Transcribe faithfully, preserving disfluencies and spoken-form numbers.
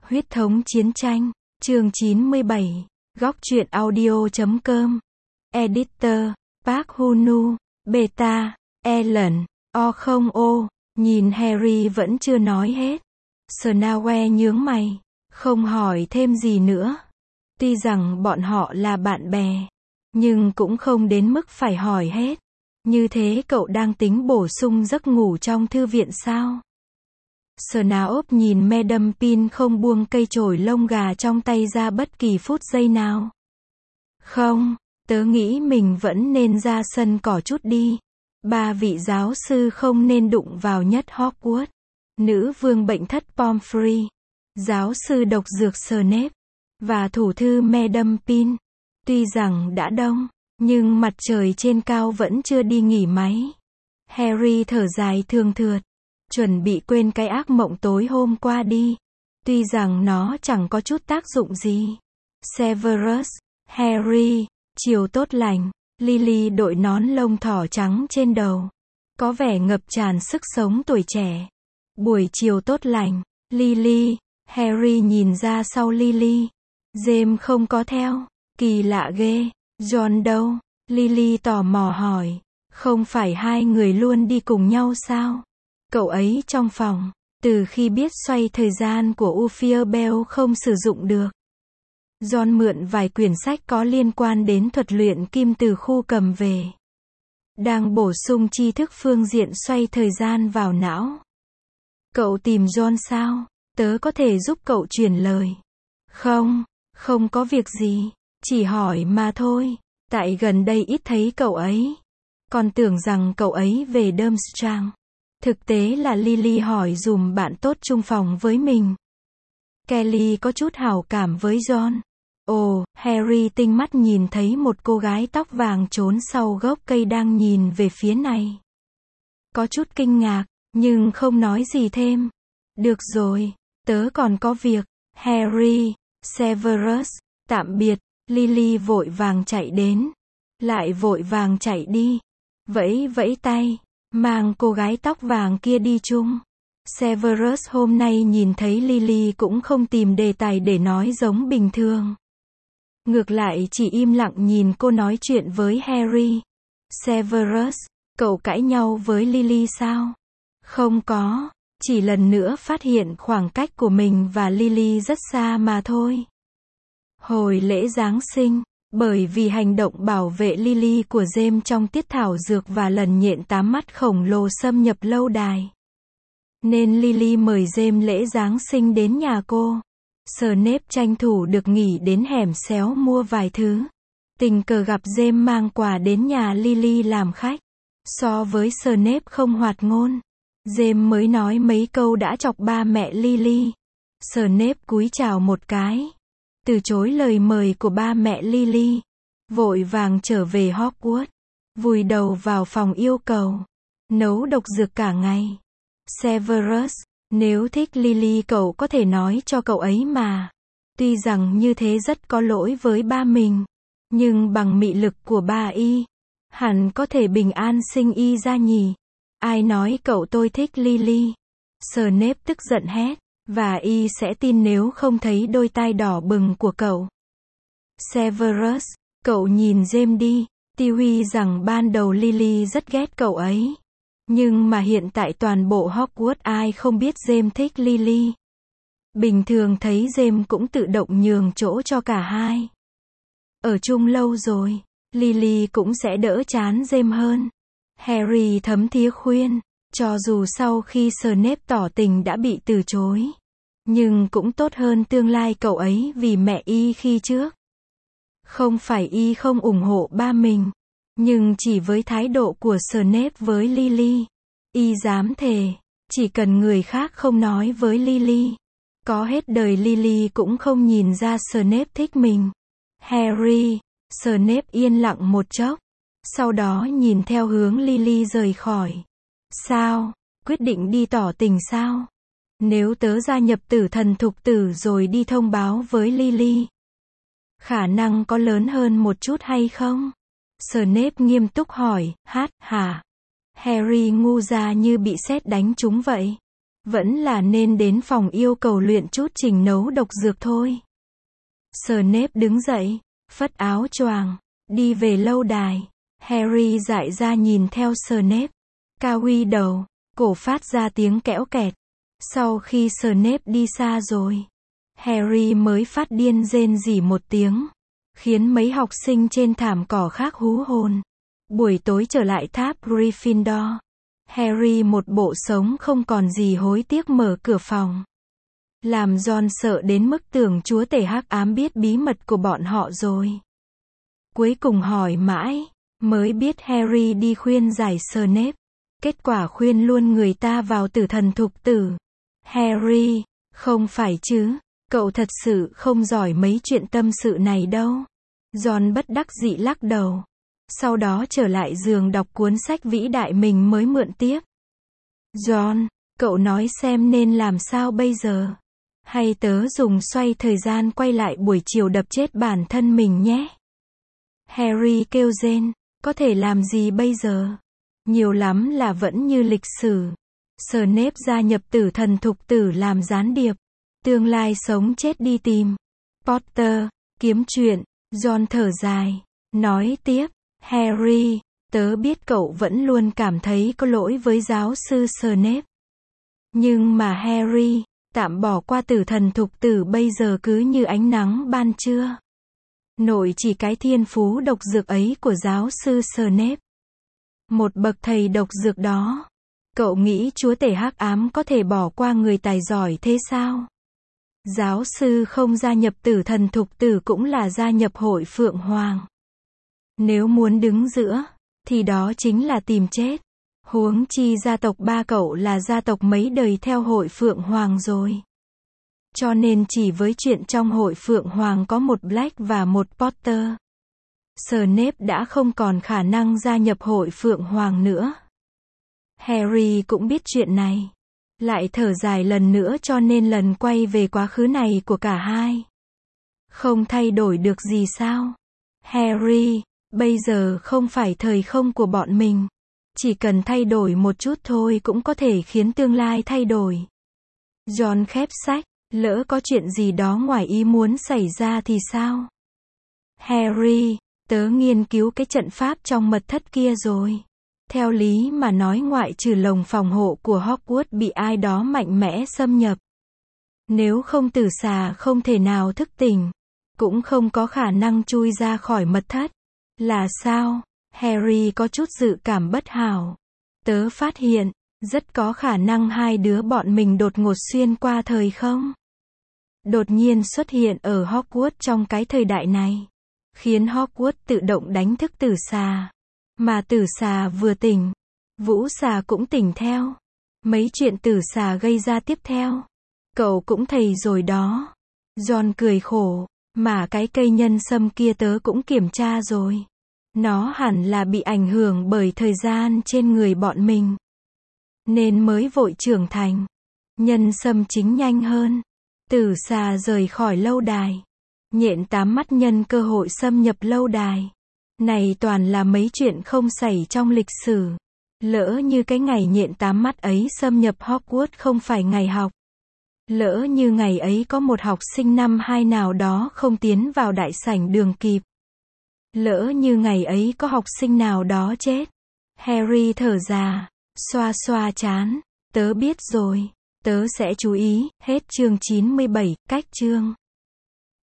Huyết thống chiến tranh, chương chín mươi bảy, góc truyện audio chấm com, Editor, Park Hunu, Beta, Ellen, O không O, nhìn Harry vẫn chưa nói hết. Snape nhướng mày, không hỏi thêm gì nữa. Tuy rằng bọn họ là bạn bè, nhưng cũng không đến mức phải hỏi hết. Như thế cậu đang tính bổ sung giấc ngủ trong thư viện sao? Snape nhìn Madame Pin không buông cây chổi lông gà trong tay ra bất kỳ phút giây nào. Không, tớ nghĩ mình vẫn nên ra sân cỏ chút đi. Ba vị giáo sư không nên đụng vào nhất Hogwarts. Nữ vương bệnh thất Pomfrey, giáo sư độc dược Snape, và thủ thư Madame Pin. Tuy rằng đã đông, nhưng mặt trời trên cao vẫn chưa đi nghỉ máy. Harry thở dài thương thượt, chuẩn bị quên cái ác mộng tối hôm qua đi. Tuy rằng nó chẳng có chút tác dụng gì. Severus, Harry, chiều tốt lành. Lily đội nón lông thỏ trắng trên đầu, có vẻ ngập tràn sức sống tuổi trẻ. Buổi chiều tốt lành, Lily. Harry nhìn ra sau Lily. James không có theo. Kỳ lạ ghê. John đâu? Lily tò mò hỏi. Không phải hai người luôn đi cùng nhau sao? Cậu ấy trong phòng, từ khi biết xoay thời gian của Ophiel Bell không sử dụng được. John mượn vài quyển sách có liên quan đến thuật luyện kim từ khu cầm về. Đang bổ sung tri thức phương diện xoay thời gian vào não. Cậu tìm John sao? Tớ có thể giúp cậu truyền lời. Không, không có việc gì, chỉ hỏi mà thôi. Tại gần đây ít thấy cậu ấy. Còn tưởng rằng cậu ấy về Durmstrang. Thực tế là Lily hỏi dùm bạn tốt chung phòng với mình. Kelly có chút hảo cảm với John. Ồ, Harry tinh mắt nhìn thấy một cô gái tóc vàng trốn sau gốc cây đang nhìn về phía này. Có chút kinh ngạc, nhưng không nói gì thêm. Được rồi, tớ còn có việc. Harry, Severus, tạm biệt. Lily vội vàng chạy đến. Lại vội vàng chạy đi. Vẫy vẫy tay, mang cô gái tóc vàng kia đi chung. Severus hôm nay nhìn thấy Lily cũng không tìm đề tài để nói giống bình thường. Ngược lại chỉ im lặng nhìn cô nói chuyện với Harry. Severus, cậu cãi nhau với Lily sao? Không có, chỉ lần nữa phát hiện khoảng cách của mình và Lily rất xa mà thôi. Hồi lễ Giáng sinh, bởi vì hành động bảo vệ Lily của James trong tiết thảo dược và lần nhện tám mắt khổng lồ xâm nhập lâu đài, nên Lily mời James lễ Giáng sinh đến nhà cô. Snape tranh thủ được nghỉ đến hẻm xéo mua vài thứ. Tình cờ gặp James mang quà đến nhà Lily làm khách. So với Snape không hoạt ngôn, James mới nói mấy câu đã chọc ba mẹ Lily. Snape cúi chào một cái, từ chối lời mời của ba mẹ Lily, vội vàng trở về Hogwarts, vùi đầu vào phòng yêu cầu, nấu độc dược cả ngày. Severus, nếu thích Lily cậu có thể nói cho cậu ấy mà. Tuy rằng như thế rất có lỗi với ba mình, nhưng bằng mị lực của ba y, hẳn có thể bình an sinh y ra nhỉ. Ai nói cậu tôi thích Lily? Snape tức giận hét, và y sẽ tin nếu không thấy đôi tai đỏ bừng của cậu. Severus, cậu nhìn James đi. Tiêu huy rằng ban đầu Lily rất ghét cậu ấy. Nhưng mà hiện tại toàn bộ Hogwarts ai không biết James thích Lily. Bình thường thấy James cũng tự động nhường chỗ cho cả hai. Ở chung lâu rồi, Lily cũng sẽ đỡ chán James hơn. Harry thấm thía khuyên, cho dù sau khi Snape tỏ tình đã bị từ chối, nhưng cũng tốt hơn tương lai cậu ấy vì mẹ y khi trước. Không phải y không ủng hộ ba mình, nhưng chỉ với thái độ của Snape với Lily, y dám thề, chỉ cần người khác không nói với Lily, có hết đời Lily cũng không nhìn ra Snape thích mình. Harry, Snape yên lặng một chốc, sau đó nhìn theo hướng Lily rời khỏi. Sao, quyết định đi tỏ tình sao? Nếu tớ gia nhập tử thần thục tử rồi đi thông báo với Lily, khả năng có lớn hơn một chút hay không? Snape nghiêm túc hỏi. Hát, hả? Harry ngu ra như bị sét đánh trúng vậy. Vẫn là nên đến phòng yêu cầu luyện chút trình nấu độc dược thôi. Snape đứng dậy, phất áo choàng, đi về lâu đài. Harry dại ra nhìn theo Snape. Cao uy đầu, cổ phát ra tiếng kẽo kẹt. Sau khi Snape đi xa rồi, Harry mới phát điên rên rỉ một tiếng, khiến mấy học sinh trên thảm cỏ khác hú hồn. Buổi tối trở lại tháp Gryffindor, Harry một bộ sống không còn gì hối tiếc mở cửa phòng. Làm Ron sợ đến mức tưởng chúa tể hắc ám biết bí mật của bọn họ rồi. Cuối cùng hỏi mãi, mới biết Harry đi khuyên giải Snape. Kết quả khuyên luôn người ta vào tử thần thục tử. Harry, không phải chứ, cậu thật sự không giỏi mấy chuyện tâm sự này đâu. Ron bất đắc dĩ lắc đầu. Sau đó trở lại giường đọc cuốn sách vĩ đại mình mới mượn tiếp. Ron, cậu nói xem nên làm sao bây giờ? Hay tớ dùng xoay thời gian quay lại buổi chiều đập chết bản thân mình nhé? Harry kêu rên, có thể làm gì bây giờ? Nhiều lắm là vẫn như lịch sử. Snape gia nhập tử thần thục tử làm gián điệp. Tương lai sống chết đi tìm. Potter, kiếm chuyện. Ron thở dài, nói tiếp, Harry, tớ biết cậu vẫn luôn cảm thấy có lỗi với giáo sư Snape. Nhưng mà Harry, tạm bỏ qua tử thần thục tử bây giờ cứ như ánh nắng ban trưa. Nội chỉ cái thiên phú độc dược ấy của giáo sư Snape. Một bậc thầy độc dược đó. Cậu nghĩ chúa tể hắc ám có thể bỏ qua người tài giỏi thế sao? Giáo sư không gia nhập tử thần thục tử cũng là gia nhập hội Phượng Hoàng. Nếu muốn đứng giữa, thì đó chính là tìm chết. Huống chi gia tộc ba cậu là gia tộc mấy đời theo hội Phượng Hoàng rồi. Cho nên chỉ với chuyện trong hội Phượng Hoàng có một Black và một Potter, Snape đã không còn khả năng gia nhập hội Phượng Hoàng nữa. Harry cũng biết chuyện này. Lại thở dài lần nữa cho nên lần quay về quá khứ này của cả hai. Không thay đổi được gì sao? Harry, bây giờ không phải thời không của bọn mình. Chỉ cần thay đổi một chút thôi cũng có thể khiến tương lai thay đổi. Ron khép sách, lỡ có chuyện gì đó ngoài ý muốn xảy ra thì sao? Harry, tớ nghiên cứu cái trận pháp trong mật thất kia rồi. Theo lý mà nói ngoại trừ lồng phòng hộ của Hogwarts bị ai đó mạnh mẽ xâm nhập. Nếu không tử xà không thể nào thức tỉnh. Cũng không có khả năng chui ra khỏi mật thất. Là sao? Harry có chút dự cảm bất hảo. Tớ phát hiện, rất có khả năng hai đứa bọn mình đột ngột xuyên qua thời không. Đột nhiên xuất hiện ở Hogwarts trong cái thời đại này. Khiến Hogwarts tự động đánh thức tử xà. Mà tử xà vừa tỉnh, vũ xà cũng tỉnh theo. Mấy chuyện tử xà gây ra tiếp theo, cậu cũng thầy rồi đó. Ron cười khổ, mà cái cây nhân sâm kia tớ cũng kiểm tra rồi. Nó hẳn là bị ảnh hưởng bởi thời gian trên người bọn mình. Nên mới vội trưởng thành. Nhân sâm chính nhanh hơn. Tử xà rời khỏi lâu đài. Nhện tám mắt nhân cơ hội xâm nhập lâu đài. Này toàn là mấy chuyện không xảy trong lịch sử. Lỡ như cái ngày nhện tám mắt ấy xâm nhập Hogwarts không phải ngày học. Lỡ như ngày ấy có một học sinh năm hai nào đó không tiến vào đại sảnh đường kịp. Lỡ như ngày ấy có học sinh nào đó chết. Harry thở ra, xoa xoa trán. Tớ biết rồi, tớ sẽ chú ý. Hết chương chín mươi bảy, cách chương.